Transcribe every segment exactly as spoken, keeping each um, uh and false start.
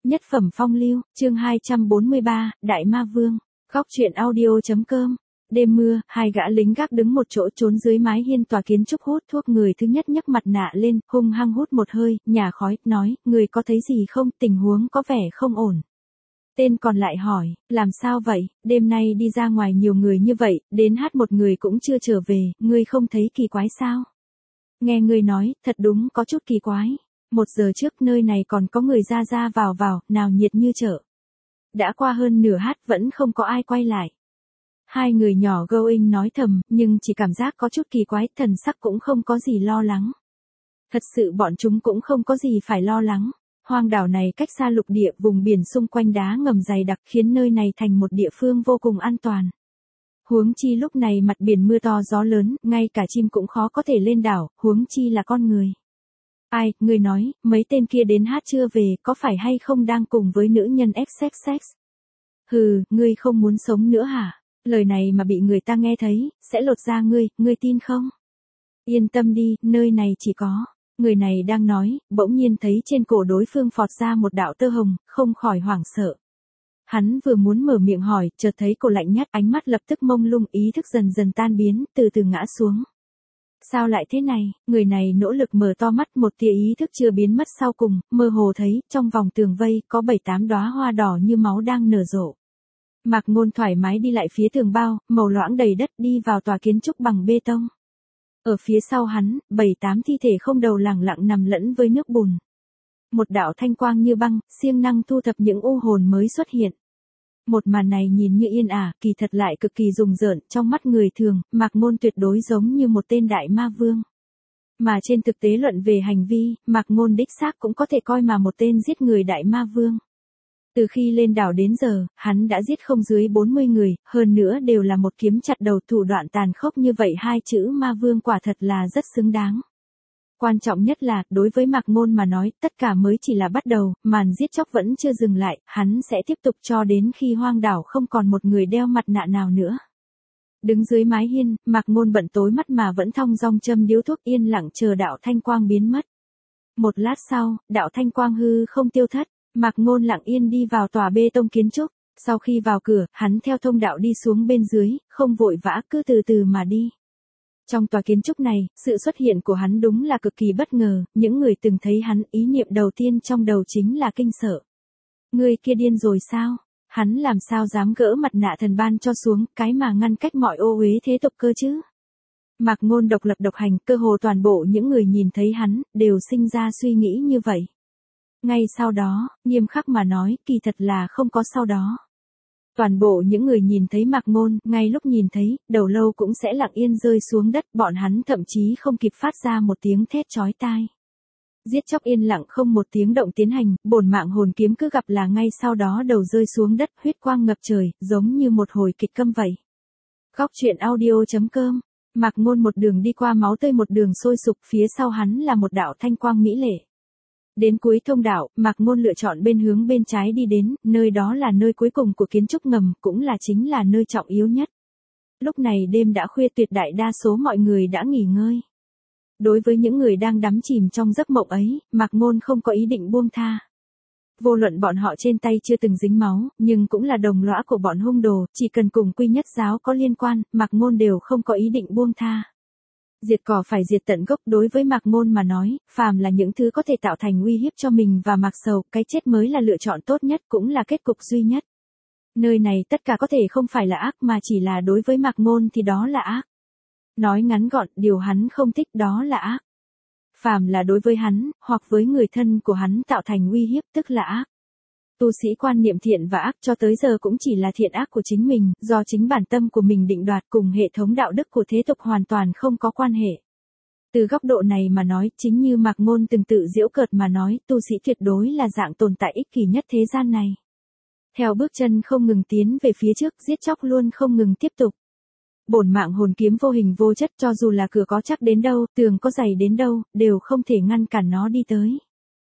Nhất phẩm phong lưu, chương hai trăm bốn mươi ba, Đại Ma Vương. Góc truyện audio.com. Đêm mưa, hai gã lính gác đứng một chỗ trốn dưới mái hiên tòa kiến trúc hút thuốc. Người thứ nhất nhấc mặt nạ lên, hung hăng hút một hơi, nhả khói, nói, người có thấy gì không, tình huống có vẻ không ổn. Tên còn lại hỏi, làm sao vậy, đêm nay đi ra ngoài nhiều người như vậy, đến hát một người cũng chưa trở về, ngươi không thấy kỳ quái sao? Nghe ngươi nói, thật đúng có chút kỳ quái. Một giờ trước nơi này còn có người ra ra vào vào, nào nhiệt như chợ. Đã qua hơn nửa hát vẫn không có ai quay lại. Hai người nhỏ going nói thầm, nhưng chỉ cảm giác có chút kỳ quái, thần sắc cũng không có gì lo lắng. Thật sự bọn chúng cũng không có gì phải lo lắng. Hoang đảo này cách xa lục địa, vùng biển xung quanh đá ngầm dày đặc khiến nơi này thành một địa phương vô cùng an toàn. Huống chi lúc này mặt biển mưa to gió lớn, ngay cả chim cũng khó có thể lên đảo, huống chi là con người. Ai, người nói, mấy tên kia đến hát chưa về, có phải hay không đang cùng với nữ nhân ép sex sex? Hừ, ngươi không muốn sống nữa hả? Lời này mà bị người ta nghe thấy, sẽ lột da ngươi, ngươi tin không? Yên tâm đi, nơi này chỉ có. Người này đang nói, bỗng nhiên thấy trên cổ đối phương phọt ra một đạo tơ hồng, không khỏi hoảng sợ. Hắn vừa muốn mở miệng hỏi, chợt thấy cổ lạnh nhát, ánh mắt lập tức mông lung, ý thức dần dần tan biến, từ từ ngã xuống. Sao lại thế này, người này nỗ lực mở to mắt, một tia ý thức chưa biến mất sau cùng, mơ hồ thấy, trong vòng tường vây, có bảy tám đóa hoa đỏ như máu đang nở rộ. Mạc Ngôn thoải mái đi lại phía tường bao, màu loãng đầy đất đi vào tòa kiến trúc bằng bê tông. Ở phía sau hắn, bảy tám thi thể không đầu lẳng lặng nằm lẫn với nước bùn. Một đạo thanh quang như băng, siêng năng thu thập những u hồn mới xuất hiện. Một màn này nhìn như yên ả, kỳ thật lại cực kỳ rùng rợn, trong mắt người thường, Mạc Ngôn tuyệt đối giống như một tên đại ma vương. Mà trên thực tế luận về hành vi, Mạc Ngôn đích xác cũng có thể coi mà một tên giết người đại ma vương. Từ khi lên đảo đến giờ, hắn đã giết không dưới bốn mươi người, hơn nữa đều là một kiếm chặt đầu, thủ đoạn tàn khốc như vậy, hai chữ ma vương quả thật là rất xứng đáng. Quan trọng nhất là, đối với Mạc Ngôn mà nói, tất cả mới chỉ là bắt đầu, màn giết chóc vẫn chưa dừng lại, hắn sẽ tiếp tục cho đến khi hoang đảo không còn một người đeo mặt nạ nào nữa. Đứng dưới mái hiên, Mạc Ngôn bận tối mắt mà vẫn thong dong châm điếu thuốc, yên lặng chờ đạo thanh quang biến mất. Một lát sau, đạo thanh quang hư không tiêu thất, Mạc Ngôn lặng yên đi vào tòa bê tông kiến trúc. Sau khi vào cửa, hắn theo thông đạo đi xuống bên dưới, không vội vã, cứ từ từ mà đi. Trong tòa kiến trúc này, sự xuất hiện của hắn đúng là cực kỳ bất ngờ, những người từng thấy hắn, ý niệm đầu tiên trong đầu chính là kinh sợ. Người kia điên rồi sao? Hắn làm sao dám gỡ mặt nạ thần ban cho xuống, cái mà ngăn cách mọi ô uế thế tục cơ chứ? Mạc Ngôn độc lập độc hành, cơ hồ toàn bộ những người nhìn thấy hắn, đều sinh ra suy nghĩ như vậy. Ngay sau đó, nghiêm khắc mà nói, kỳ thật là không có sau đó. Toàn bộ những người nhìn thấy Mạc Ngôn, ngay lúc nhìn thấy, đầu lâu cũng sẽ lặng yên rơi xuống đất, bọn hắn thậm chí không kịp phát ra một tiếng thét chói tai. Giết chóc yên lặng không một tiếng động tiến hành, bổn mạng hồn kiếm cứ gặp là ngay sau đó đầu rơi xuống đất, huyết quang ngập trời, giống như một hồi kịch câm vậy. Góc truyện audio.com. Mạc Ngôn một đường đi qua máu tươi, một đường sôi sục, phía sau hắn là một đạo thanh quang mỹ lệ. Đến cuối thông đạo, Mạc Ngôn lựa chọn bên hướng bên trái đi đến, nơi đó là nơi cuối cùng của kiến trúc ngầm, cũng là chính là nơi trọng yếu nhất. Lúc này đêm đã khuya, tuyệt đại đa số mọi người đã nghỉ ngơi. Đối với những người đang đắm chìm trong giấc mộng ấy, Mạc Ngôn không có ý định buông tha. Vô luận bọn họ trên tay chưa từng dính máu, nhưng cũng là đồng lõa của bọn hung đồ, chỉ cần cùng Quy Nhất giáo có liên quan, Mạc Ngôn đều không có ý định buông tha. Diệt cỏ phải diệt tận gốc, đối với Mạc Ngôn mà nói, phàm là những thứ có thể tạo thành uy hiếp cho mình và Mạc Sầu, cái chết mới là lựa chọn tốt nhất, cũng là kết cục duy nhất. Nơi này tất cả có thể không phải là ác, mà chỉ là đối với Mạc Ngôn thì đó là ác. Nói ngắn gọn, điều hắn không thích đó là ác. Phàm là đối với hắn, hoặc với người thân của hắn tạo thành uy hiếp, tức là ác. Tu sĩ quan niệm thiện và ác cho tới giờ cũng chỉ là thiện ác của chính mình, do chính bản tâm của mình định đoạt, cùng hệ thống đạo đức của thế tục hoàn toàn không có quan hệ. Từ góc độ này mà nói, chính như Mạc Ngôn từng tự giễu cợt mà nói, tu sĩ tuyệt đối là dạng tồn tại ích kỷ nhất thế gian này. Theo bước chân không ngừng tiến về phía trước, giết chóc luôn không ngừng tiếp tục. Bổn mạng hồn kiếm vô hình vô chất, cho dù là cửa có chắc đến đâu, tường có dày đến đâu, đều không thể ngăn cản nó đi tới.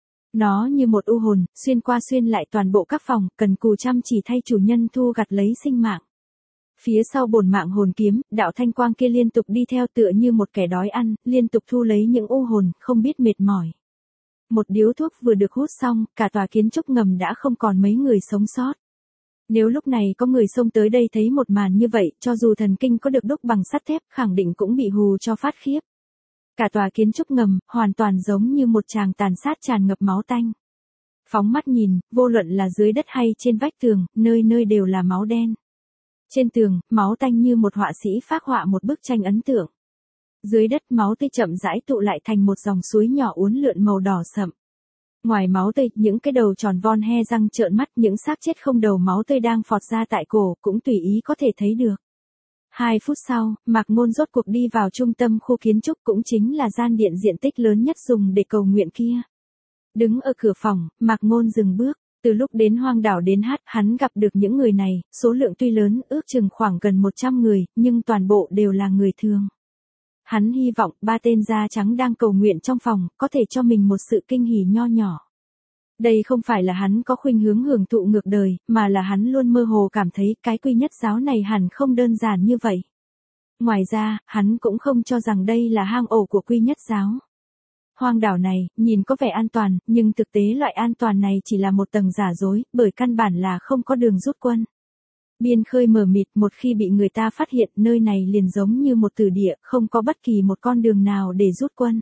Nó như một u hồn, xuyên qua xuyên lại toàn bộ các phòng, cần cù chăm chỉ thay chủ nhân thu gặt lấy sinh mạng. Phía sau bổn mạng hồn kiếm, đạo thanh quang kia liên tục đi theo, tựa như một kẻ đói ăn, liên tục thu lấy những u hồn, không biết mệt mỏi. một điếu thuốc vừa được hút xong, cả tòa kiến trúc ngầm đã không còn mấy người sống sót. Nếu lúc này có người xông tới đây thấy một màn như vậy, cho dù thần kinh có được đúc bằng sắt thép, khẳng định cũng bị hù cho phát khiếp. Cả tòa kiến trúc ngầm, hoàn toàn giống như một tràng tàn sát tràn ngập máu tanh. Phóng mắt nhìn, vô luận là dưới đất hay trên vách tường, nơi nơi đều là máu đen. Trên tường, máu tanh như một họa sĩ phác họa một bức tranh ấn tượng. Dưới đất máu tươi chậm rãi tụ lại thành một dòng suối nhỏ uốn lượn màu đỏ sậm. Ngoài máu tươi, những cái đầu tròn von he răng trợn mắt, những xác chết không đầu máu tươi đang phọt ra tại cổ, cũng tùy ý có thể thấy được. Hai phút sau, Mạc Ngôn rốt cuộc đi vào trung tâm khu kiến trúc, cũng chính là gian điện diện tích lớn nhất dùng để cầu nguyện kia. Đứng ở cửa phòng, Mạc Ngôn dừng bước. Từ lúc đến hoang đảo đến hát, hắn gặp được những người này, số lượng tuy lớn, ước chừng khoảng gần một trăm người, nhưng toàn bộ đều là người thường. Hắn hy vọng ba tên da trắng đang cầu nguyện trong phòng, có thể cho mình một sự kinh hỉ nho nhỏ. Đây không phải là hắn có khuynh hướng hưởng thụ ngược đời, mà là hắn luôn mơ hồ cảm thấy cái quy nhất giáo này hẳn không đơn giản như vậy. Ngoài ra, hắn cũng không cho rằng đây là hang ổ của quy nhất giáo. Hoang đảo này, nhìn có vẻ an toàn, nhưng thực tế loại an toàn này chỉ là một tầng giả dối, bởi căn bản là không có đường rút quân. Biên khơi mờ mịt, một khi bị người ta phát hiện, nơi này liền giống như một tử địa, không có bất kỳ một con đường nào để rút quân.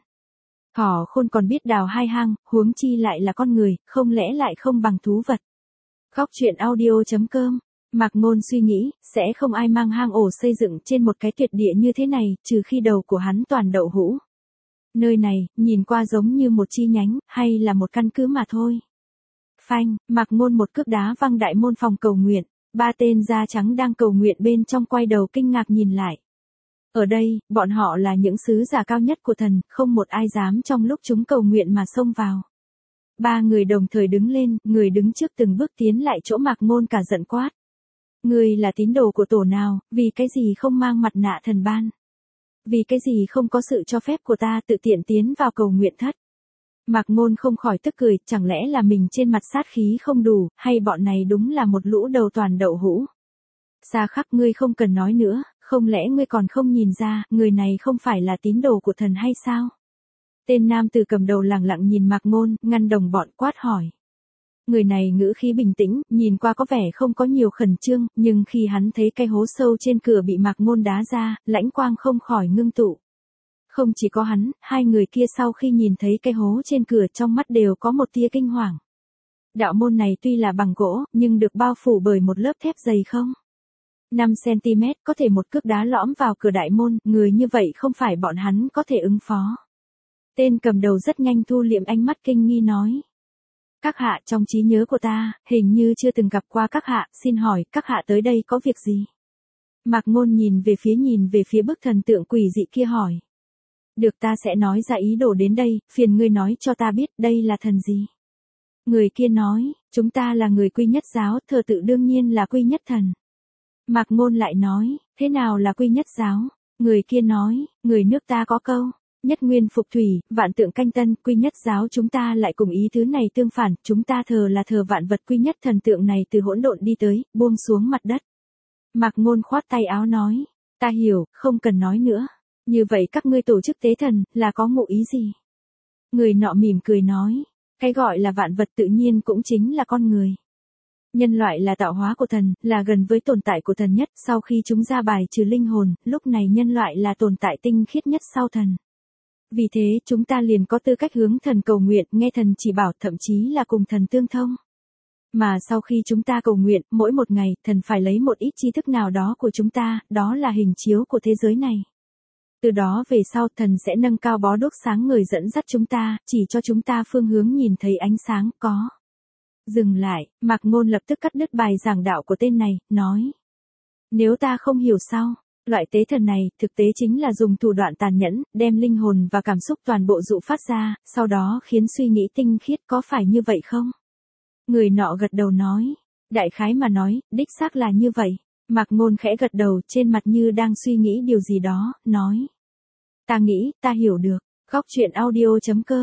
Thỏ khôn còn biết đào hai hang, huống chi lại là con người, không lẽ lại không bằng thú vật. Góc truyện audio chấm com. Mạc Ngôn suy nghĩ, sẽ không ai mang hang ổ xây dựng trên một cái tuyệt địa như thế này, trừ khi đầu của hắn toàn đậu hũ. Nơi này, nhìn qua giống như một chi nhánh, hay là một căn cứ mà thôi. Phanh, Mạc Ngôn một cước đá văng đại môn phòng cầu nguyện. Ba tên da trắng đang cầu nguyện bên trong quay đầu kinh ngạc nhìn lại. Ở đây, bọn họ là những sứ giả cao nhất của thần, không một ai dám trong lúc chúng cầu nguyện mà xông vào. Ba người đồng thời đứng lên, người đứng trước từng bước tiến lại chỗ Mạc Ngôn cả giận quát. Ngươi là tín đồ của tổ nào, vì cái gì không mang mặt nạ thần ban? Vì cái gì không có sự cho phép của ta tự tiện tiến vào cầu nguyện thất? Mạc Ngôn không khỏi tức cười, chẳng lẽ là mình trên mặt sát khí không đủ, hay bọn này đúng là một lũ đầu toàn đậu hũ? Xa khắc, ngươi không cần nói nữa, không lẽ ngươi còn không nhìn ra, người này không phải là tín đồ của thần hay sao? Tên nam tử cầm đầu lẳng lặng nhìn Mạc Ngôn, ngăn đồng bọn quát hỏi. Người này ngữ khí bình tĩnh, nhìn qua có vẻ không có nhiều khẩn trương, nhưng khi hắn thấy cái hố sâu trên cửa bị Mạc Ngôn đá ra, lãnh quang không khỏi ngưng tụ. Không chỉ có hắn, hai người kia sau khi nhìn thấy cái hố trên cửa trong mắt đều có một tia kinh hoàng. Đạo môn này tuy là bằng gỗ, nhưng được bao phủ bởi một lớp thép dày không? năm xăng-ti-mét có thể một cước đá lõm vào cửa đại môn, người như vậy không phải bọn hắn có thể ứng phó. Tên cầm đầu rất nhanh thu liệm ánh mắt kinh nghi nói. Các hạ, trong trí nhớ của ta, hình như chưa từng gặp qua các hạ, xin hỏi, các hạ tới đây có việc gì? Mạc Ngôn nhìn về phía nhìn về phía bức thần tượng quỷ dị kia hỏi. Được, ta sẽ nói ra ý đồ đến đây, phiền ngươi nói cho ta biết đây là thần gì. Người kia nói, chúng ta là người quy nhất giáo, thờ tự đương nhiên là quy nhất thần. Mạc Ngôn lại nói, thế nào là quy nhất giáo? Người kia nói, người nước ta có câu, nhất nguyên phục thủy, vạn tượng canh tân, quy nhất giáo chúng ta lại cùng ý thứ này tương phản, chúng ta thờ là thờ vạn vật, quy nhất thần tượng này từ hỗn độn đi tới, buông xuống mặt đất. Mạc Ngôn khoát tay áo nói, ta hiểu, không cần nói nữa. Như vậy các ngươi tổ chức tế thần, là có ngụ ý gì? Người nọ mỉm cười nói, cái gọi là vạn vật tự nhiên cũng chính là con người. Nhân loại là tạo hóa của thần, là gần với tồn tại của thần nhất, sau khi chúng ra bài trừ linh hồn, lúc này nhân loại là tồn tại tinh khiết nhất sau thần. Vì thế, chúng ta liền có tư cách hướng thần cầu nguyện, nghe thần chỉ bảo, thậm chí là cùng thần tương thông. Mà sau khi chúng ta cầu nguyện, mỗi một ngày, thần phải lấy một ít tri thức nào đó của chúng ta, đó là hình chiếu của thế giới này. Từ đó về sau, thần sẽ nâng cao bó đuốc sáng người dẫn dắt chúng ta, chỉ cho chúng ta phương hướng nhìn thấy ánh sáng, có. Dừng lại, Mạc Ngôn lập tức cắt đứt bài giảng đạo của tên này, nói. Nếu ta không hiểu sao, loại tế thần này, thực tế chính là dùng thủ đoạn tàn nhẫn, đem linh hồn và cảm xúc toàn bộ dụ phát ra, sau đó khiến suy nghĩ tinh khiết, có phải như vậy không? Người nọ gật đầu nói. Đại khái mà nói, đích xác là như vậy. Mạc Ngôn khẽ gật đầu, trên mặt như đang suy nghĩ điều gì đó, nói. Ta nghĩ, ta hiểu được. Góc truyện audio chấm com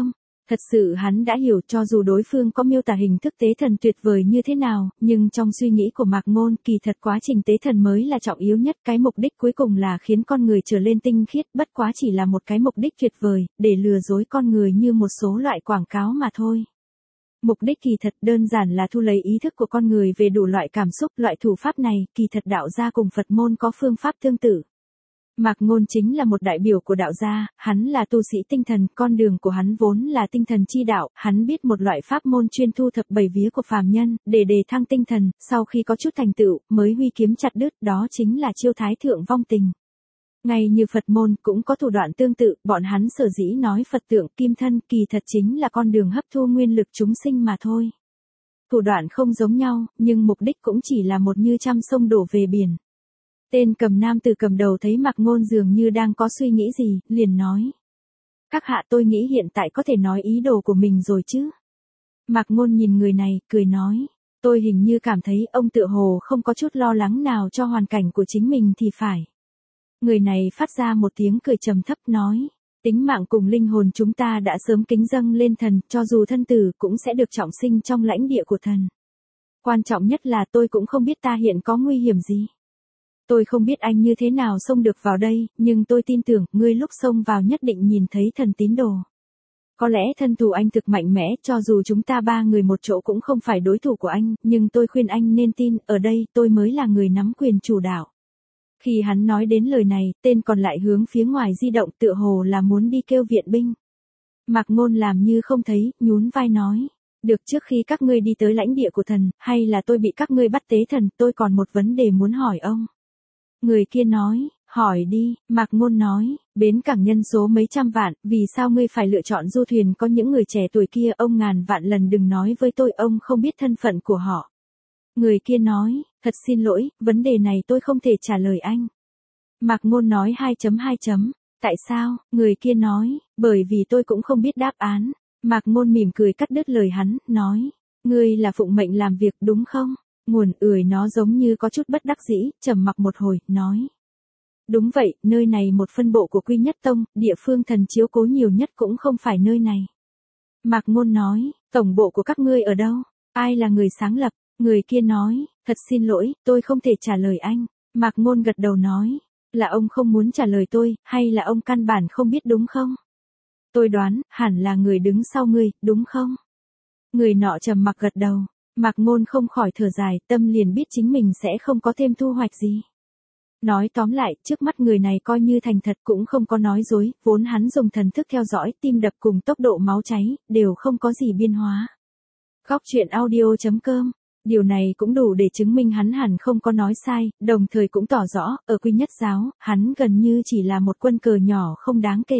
Thật sự hắn đã hiểu cho dù đối phương có miêu tả hình thức tế thần tuyệt vời như thế nào, nhưng trong suy nghĩ của Mạc Ngôn kỳ thật quá trình tế thần mới là trọng yếu nhất. Cái mục đích cuối cùng là khiến con người trở lên tinh khiết, bất quá chỉ là một cái mục đích tuyệt vời, để lừa dối con người như một số loại quảng cáo mà thôi. Mục đích kỳ thật đơn giản là thu lấy ý thức của con người về đủ loại cảm xúc. Loại thủ pháp này, kỳ thật đạo gia cùng Phật môn có phương pháp tương tự. Mạc Ngôn chính là một đại biểu của đạo gia, hắn là tu sĩ tinh thần, con đường của hắn vốn là tinh thần chi đạo, hắn biết một loại pháp môn chuyên thu thập bảy vía của phàm nhân, để đề thăng tinh thần, sau khi có chút thành tựu, mới huy kiếm chặt đứt, đó chính là chiêu thái thượng vong tình. Ngay như Phật môn cũng có thủ đoạn tương tự, bọn hắn sở dĩ nói Phật tượng kim thân kỳ thật chính là con đường hấp thu nguyên lực chúng sinh mà thôi. Thủ đoạn không giống nhau, nhưng mục đích cũng chỉ là một như trăm sông đổ về biển. Tên cầm nam từ cầm đầu thấy Mạc Ngôn dường như đang có suy nghĩ gì, liền nói. Các hạ, tôi nghĩ hiện tại có thể nói ý đồ của mình rồi chứ. Mạc Ngôn nhìn người này, cười nói. Tôi hình như cảm thấy ông tựa hồ không có chút lo lắng nào cho hoàn cảnh của chính mình thì phải. Người này phát ra một tiếng cười trầm thấp nói. Tính mạng cùng linh hồn chúng ta đã sớm kính dâng lên thần, cho dù thân tử cũng sẽ được trọng sinh trong lãnh địa của thần. Quan trọng nhất là tôi cũng không biết ta hiện có nguy hiểm gì. Tôi không biết anh như thế nào xông được vào đây, nhưng tôi tin tưởng, ngươi lúc xông vào nhất định nhìn thấy thần tín đồ. Có lẽ thân thủ anh thực mạnh mẽ, cho dù chúng ta ba người một chỗ cũng không phải đối thủ của anh, nhưng tôi khuyên anh nên tin, ở đây, tôi mới là người nắm quyền chủ đạo. Khi hắn nói đến lời này, tên còn lại hướng phía ngoài di động tựa hồ là muốn đi kêu viện binh. Mạc Ngôn làm như không thấy, nhún vai nói. Được, trước khi các ngươi đi tới lãnh địa của thần, hay là tôi bị các ngươi bắt tế thần, tôi còn một vấn đề muốn hỏi ông. Người kia nói, hỏi đi. Mạc Ngôn nói, bến cảng nhân số mấy trăm vạn, vì sao ngươi phải lựa chọn du thuyền có những người trẻ tuổi kia, ông ngàn vạn lần đừng nói với tôi ông không biết thân phận của họ. Người kia nói, thật xin lỗi, vấn đề này tôi không thể trả lời anh. Mạc Ngôn nói hai chấm hai chấm, tại sao? Người kia nói, bởi vì tôi cũng không biết đáp án. Mạc Ngôn mỉm cười cắt đứt lời hắn, nói, ngươi là phụng mệnh làm việc đúng không? Nguồn ưỡi nó giống như có chút bất đắc dĩ, trầm mặc một hồi, nói. Đúng vậy, nơi này một phân bộ của Quy Nhất Tông, địa phương thần chiếu cố nhiều nhất cũng không phải nơi này. Mạc Ngôn nói, tổng bộ của các ngươi ở đâu? Ai là người sáng lập? Người kia nói, thật xin lỗi, tôi không thể trả lời anh. Mạc Ngôn gật đầu nói, là ông không muốn trả lời tôi, hay là ông căn bản không biết đúng không? Tôi đoán, hẳn là người đứng sau ngươi, đúng không? Người nọ trầm mặc gật đầu. Mạc Ngôn không khỏi thở dài, tâm liền biết chính mình sẽ không có thêm thu hoạch gì. Nói tóm lại, trước mắt người này coi như thành thật cũng không có nói dối, vốn hắn dùng thần thức theo dõi, tim đập cùng tốc độ máu cháy, đều không có gì biên hóa. Góc truyện audio chấm com, điều này cũng đủ để chứng minh hắn hẳn không có nói sai, đồng thời cũng tỏ rõ, ở Quy Nhất Giáo, hắn gần như chỉ là một quân cờ nhỏ không đáng kể.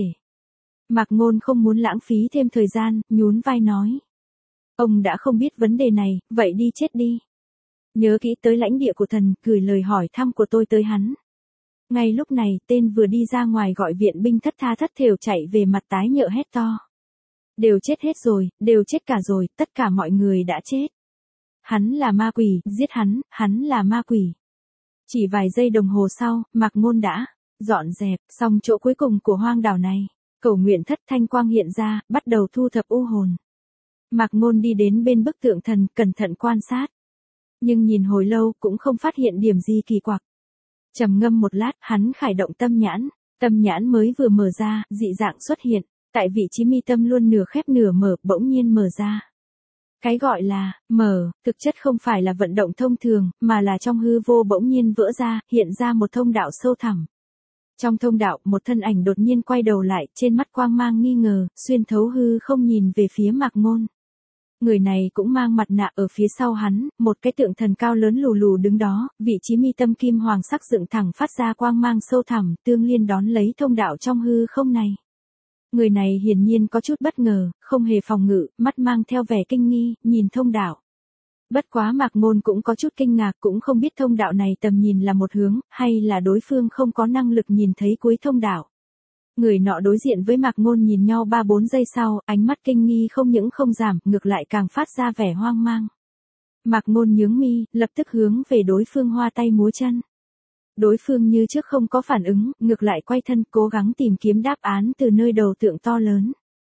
Mạc Ngôn không muốn lãng phí thêm thời gian, nhún vai nói. Ông đã không biết vấn đề này, vậy đi chết đi. Nhớ kỹ tới lãnh địa của thần, gửi lời hỏi thăm của tôi tới hắn. Ngay lúc này, tên vừa đi ra ngoài gọi viện binh thất tha thất thểu chạy về mặt tái nhợt hét to. Đều chết hết rồi, đều chết cả rồi, tất cả mọi người đã chết. Hắn là ma quỷ, giết hắn, hắn là ma quỷ. Chỉ vài giây đồng hồ sau, Mạc Ngôn đã dọn dẹp xong chỗ cuối cùng của hoang đảo này. Cầu nguyện thất thanh quang hiện ra, bắt đầu thu thập u hồn. Mạc Ngôn đi đến bên bức tượng thần, cẩn thận quan sát. Nhưng nhìn hồi lâu cũng không phát hiện điểm gì kỳ quặc. Trầm ngâm một lát, hắn khải động tâm nhãn. Tâm nhãn mới vừa mở ra, dị dạng xuất hiện. Tại vị trí mi tâm luôn nửa khép nửa mở, bỗng nhiên mở ra. Cái gọi là mở, thực chất không phải là vận động thông thường, mà là trong hư vô bỗng nhiên vỡ ra, hiện ra một thông đạo sâu thẳm. Trong thông đạo, một thân ảnh đột nhiên quay đầu lại, trên mắt quang mang nghi ngờ, xuyên thấu hư không nhìn về phía Mạc Ngôn. Người này cũng mang mặt nạ, ở phía sau hắn, một cái tượng thần cao lớn lù lù đứng đó, vị trí mi tâm kim hoàng sắc dựng thẳng phát ra quang mang sâu thẳm, tương liên đón lấy thông đạo trong hư không này. Người này hiển nhiên có chút bất ngờ, không hề phòng ngự, mắt mang theo vẻ kinh nghi, nhìn thông đạo. Bất quá Mạc Ngôn cũng có chút kinh ngạc, cũng không biết thông đạo này tầm nhìn là một hướng, hay là đối phương không có năng lực nhìn thấy cuối thông đạo. Người nọ đối diện với Mạc Ngôn nhìn nhau ba bốn giây sau, ánh mắt kinh nghi không những không giảm, ngược lại càng phát ra vẻ hoang mang. Mạc Ngôn nhướng mi, lập tức hướng về đối phương hoa tay múa chân. Đối phương như trước không có phản ứng, ngược lại quay thân cố gắng tìm kiếm đáp án từ nơi đầu tượng to lớn.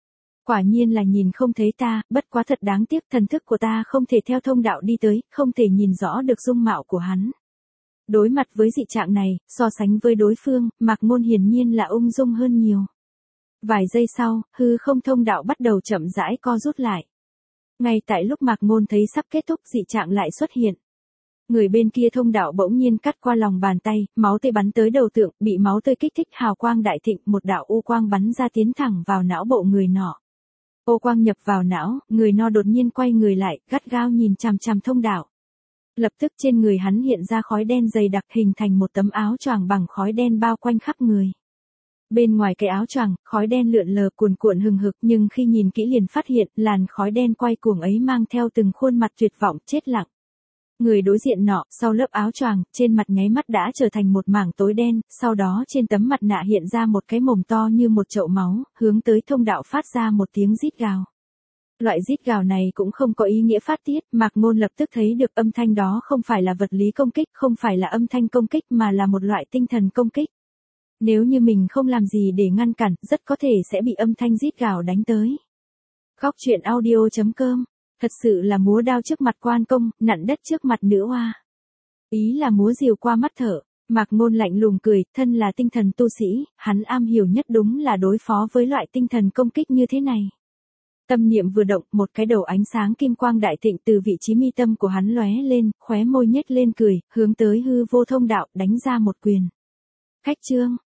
Quả nhiên là nhìn không thấy ta, bất quá thật đáng tiếc thần thức của ta không thể theo thông đạo đi tới, không thể nhìn rõ được dung mạo của hắn. Đối mặt với dị trạng này, so sánh với đối phương, Mạc Ngôn hiển nhiên là ung dung hơn nhiều. Vài giây sau, hư không thông đạo bắt đầu chậm rãi co rút lại. Ngay tại lúc Mạc Ngôn thấy sắp kết thúc dị trạng lại xuất hiện. Người bên kia thông đạo bỗng nhiên cắt qua lòng bàn tay, máu tươi bắn tới đầu tượng, bị máu tươi kích thích hào quang đại thịnh, một đạo u quang bắn ra tiến thẳng vào não bộ người nọ. Ô quang nhập vào não, người nọ đột nhiên quay người lại, gắt gao nhìn chằm chằm thông đạo. Lập tức trên người hắn hiện ra khói đen dày đặc hình thành một tấm áo choàng bằng khói đen bao quanh khắp người. Bên ngoài cái áo choàng, khói đen lượn lờ cuồn cuộn hừng hực nhưng khi nhìn kỹ liền phát hiện làn khói đen quay cuồng ấy mang theo từng khuôn mặt tuyệt vọng chết lặng. Người đối diện nọ, sau lớp áo choàng, trên mặt nháy mắt đã trở thành một mảng tối đen, sau đó trên tấm mặt nạ hiện ra một cái mồm to như một chậu máu, hướng tới thông đạo phát ra một tiếng rít gào. Loại rít gào này cũng không có ý nghĩa phát tiết, Mạc Ngôn lập tức thấy được âm thanh đó không phải là vật lý công kích, không phải là âm thanh công kích mà là một loại tinh thần công kích. Nếu như mình không làm gì để ngăn cản, rất có thể sẽ bị âm thanh rít gào đánh tới. Góc truyện audio chấm com. Thật sự là múa đao trước mặt quan công, nặn đất trước mặt nữ oa. Ý là múa rìu qua mắt thợ. Mạc Ngôn lạnh lùng cười, thân là tinh thần tu sĩ, hắn am hiểu nhất đúng là đối phó với loại tinh thần công kích như thế này. Tâm niệm vừa động, một cái đầu ánh sáng kim quang đại thịnh từ vị trí mi tâm của hắn lóe lên, khóe môi nhếch lên cười, hướng tới hư vô thông đạo, đánh ra một quyền. Khách trương,